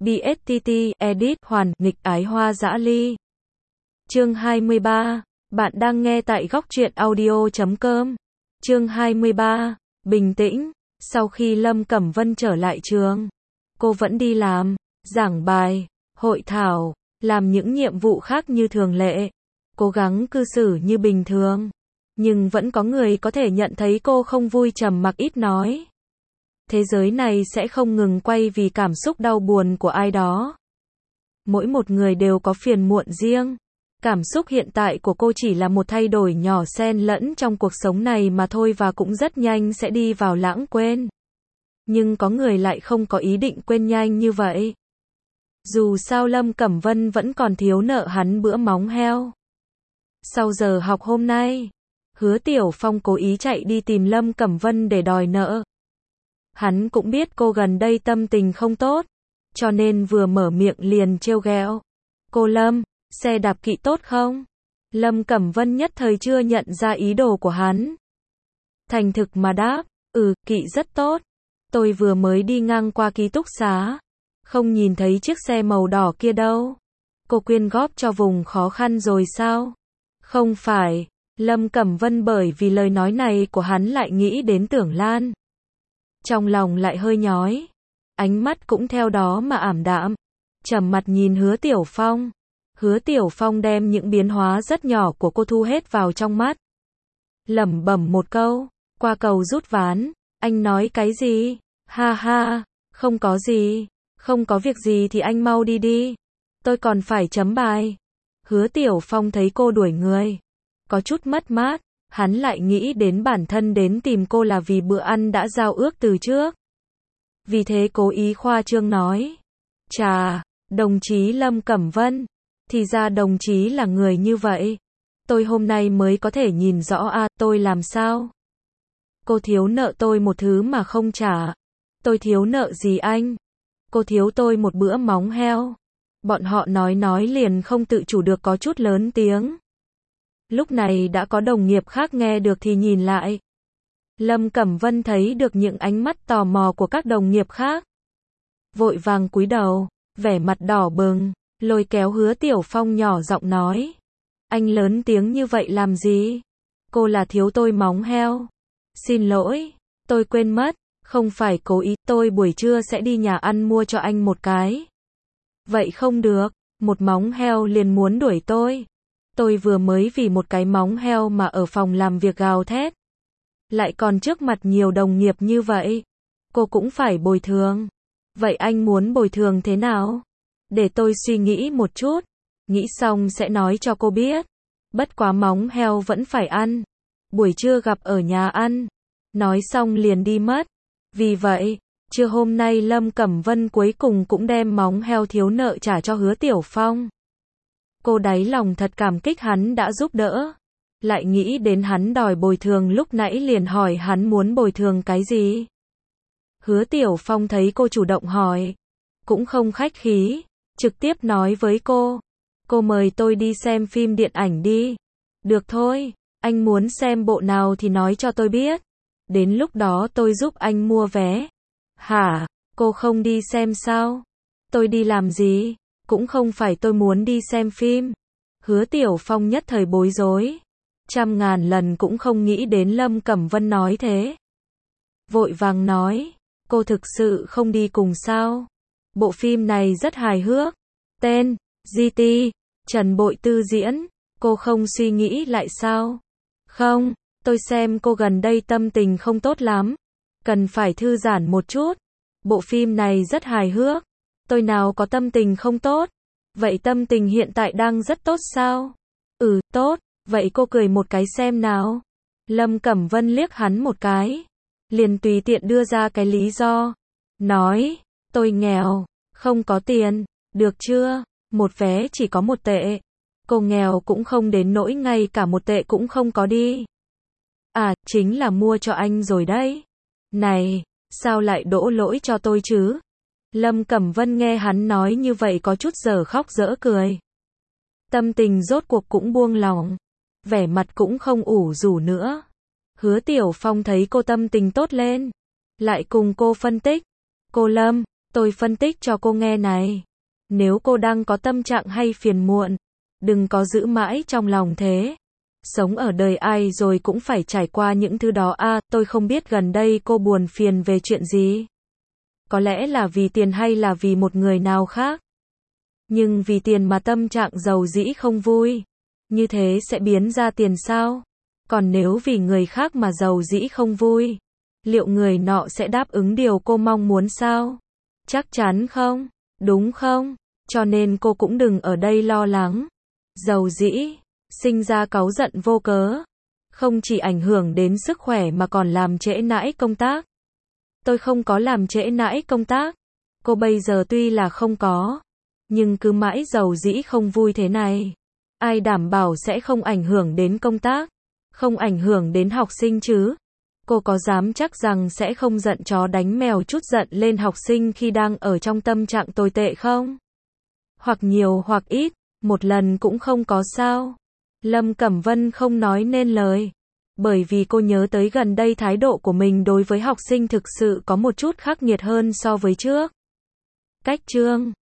BSTT, edit, hoàn, nghịch ái hoa dã ly. Chương 23. Bạn đang nghe tại góc truyện audio.com. Chương 23. Bình tĩnh. Sau khi Lâm Cẩm Vân trở lại trường, cô vẫn đi làm, giảng bài, hội thảo, làm những nhiệm vụ khác như thường lệ, cố gắng cư xử như bình thường. Nhưng vẫn có người có thể nhận thấy cô không vui, trầm mặc ít nói. Thế giới này sẽ không ngừng quay vì cảm xúc đau buồn của ai đó. Mỗi một người đều có phiền muộn riêng. Cảm xúc hiện tại của cô chỉ là một thay đổi nhỏ xen lẫn trong cuộc sống này mà thôi, và cũng rất nhanh sẽ đi vào lãng quên. Nhưng có người lại không có ý định quên nhanh như vậy. Dù sao Lâm Cẩm Vân vẫn còn thiếu nợ hắn bữa móng heo. Sau giờ học hôm nay, Hứa Tiểu Phong cố ý chạy đi tìm Lâm Cẩm Vân để đòi nợ. Hắn cũng biết cô gần đây tâm tình không tốt, cho nên vừa mở miệng liền trêu ghẹo. Cô Lâm, xe đạp kỵ tốt không? Lâm Cẩm Vân nhất thời chưa nhận ra ý đồ của hắn. Thành thực mà đáp, kỵ rất tốt. Tôi vừa mới đi ngang qua ký túc xá, không nhìn thấy chiếc xe màu đỏ kia đâu. Cô quyên góp cho vùng khó khăn rồi sao? Không phải. Lâm Cẩm Vân bởi vì lời nói này của hắn lại nghĩ đến Tưởng Lan. Trong lòng lại hơi nhói, ánh mắt cũng theo đó mà ảm đạm, trầm mặt nhìn Hứa Tiểu Phong. Hứa Tiểu Phong đem những biến hóa rất nhỏ của cô thu hết vào trong mắt. Lẩm bẩm một câu, qua cầu rút ván. Anh nói cái gì? Ha ha, không có gì. Không có việc gì thì anh mau đi đi. Tôi còn phải chấm bài. Hứa Tiểu Phong thấy cô đuổi người, có chút mất mát. Hắn lại nghĩ đến bản thân đến tìm cô là vì bữa ăn đã giao ước từ trước. Vì thế cố ý khoa trương nói. Chà, đồng chí Lâm Cẩm Vân, thì ra đồng chí là người như vậy. Tôi hôm nay mới có thể nhìn rõ tôi làm sao? Cô thiếu nợ tôi một thứ mà không trả. Tôi thiếu nợ gì anh? Cô thiếu tôi một bữa móng heo. Bọn họ nói liền không tự chủ được có chút lớn tiếng. Lúc này đã có đồng nghiệp khác nghe được thì nhìn lại. Lâm Cẩm Vân thấy được những ánh mắt tò mò của các đồng nghiệp khác. Vội vàng cúi đầu, vẻ mặt đỏ bừng, lôi kéo Hứa Tiểu Phong nhỏ giọng nói. Anh lớn tiếng như vậy làm gì? Cô là thiếu tôi móng heo. Xin lỗi, tôi quên mất, không phải cố ý, tôi buổi trưa sẽ đi nhà ăn mua cho anh một cái. Vậy không được, một móng heo liền muốn đuổi tôi. Tôi vừa mới vì một cái móng heo mà ở phòng làm việc gào thét. Lại còn trước mặt nhiều đồng nghiệp như vậy. Cô cũng phải bồi thường. Vậy anh muốn bồi thường thế nào? Để tôi suy nghĩ một chút. Nghĩ xong sẽ nói cho cô biết. Bất quá móng heo vẫn phải ăn. Buổi trưa gặp ở nhà ăn. Nói xong liền đi mất. Vì vậy, trưa hôm nay Lâm Cẩm Vân cuối cùng cũng đem móng heo thiếu nợ trả cho Hứa Tiểu Phong. Cô đáy lòng thật cảm kích hắn đã giúp đỡ. Lại nghĩ đến hắn đòi bồi thường lúc nãy liền hỏi hắn muốn bồi thường cái gì. Hứa Tiểu Phong thấy cô chủ động hỏi, cũng không khách khí, trực tiếp nói với cô. Cô mời tôi đi xem phim điện ảnh đi. Được thôi, anh muốn xem bộ nào thì nói cho tôi biết. Đến lúc đó tôi giúp anh mua vé. Hả, cô không đi xem sao? Tôi đi làm gì? Cũng không phải tôi muốn đi xem phim. Hứa Tiểu Phong nhất thời bối rối. Trăm ngàn lần cũng không nghĩ đến Lâm Cẩm Vân nói thế. Vội vàng nói, cô thực sự không đi cùng sao? Bộ phim này rất hài hước. Tên, GT, Trần Bội Tư diễn. Cô không suy nghĩ lại sao? Không, tôi xem cô gần đây tâm tình không tốt lắm. Cần phải thư giãn một chút. Bộ phim này rất hài hước. Tôi nào có tâm tình không tốt? Vậy tâm tình hiện tại đang rất tốt sao? Tốt. Vậy cô cười một cái xem nào. Lâm Cẩm Vân liếc hắn một cái. Liền tùy tiện đưa ra cái lý do. Nói, tôi nghèo, không có tiền. Được chưa? Một vé chỉ có 1 tệ. Cô nghèo cũng không đến nỗi ngay cả 1 tệ cũng không có đi. Chính là mua cho anh rồi đấy. Này, sao lại đổ lỗi cho tôi chứ? Lâm Cẩm Vân nghe hắn nói như vậy có chút dở khóc dở cười. Tâm tình rốt cuộc cũng buông lỏng. Vẻ mặt cũng không ủ rũ nữa. Hứa Tiểu Phong thấy cô tâm tình tốt lên. Lại cùng cô phân tích. Cô Lâm, Tôi phân tích cho cô nghe này. Nếu cô đang có tâm trạng hay phiền muộn, đừng có giữ mãi trong lòng thế. Sống ở đời ai rồi cũng phải trải qua những thứ đó à, tôi không biết gần đây cô buồn phiền về chuyện gì. Có lẽ là vì tiền hay là vì một người nào khác. Nhưng vì tiền mà tâm trạng giàu dĩ không vui. Như thế sẽ biến ra tiền sao? Còn nếu vì người khác mà giàu dĩ không vui, liệu người nọ sẽ đáp ứng điều cô mong muốn sao? Chắc chắn không? Đúng không? Cho nên cô cũng đừng ở đây lo lắng. Giàu dĩ, sinh ra cáu giận vô cớ, không chỉ ảnh hưởng đến sức khỏe mà còn làm trễ nải công tác. Tôi không có làm trễ nải công tác. Cô bây giờ tuy là không có, nhưng cứ mãi giàu dĩ không vui thế này. Ai đảm bảo sẽ không ảnh hưởng đến công tác, không ảnh hưởng đến học sinh chứ? Cô có dám chắc rằng sẽ không giận chó đánh mèo chút giận lên học sinh khi đang ở trong tâm trạng tồi tệ không? Hoặc nhiều hoặc ít, một lần cũng không có sao. Lâm Cẩm Vân không nói nên lời. Bởi vì cô nhớ tới gần đây thái độ của mình đối với học sinh thực sự có một chút khắc nghiệt hơn so với trước. Cách chương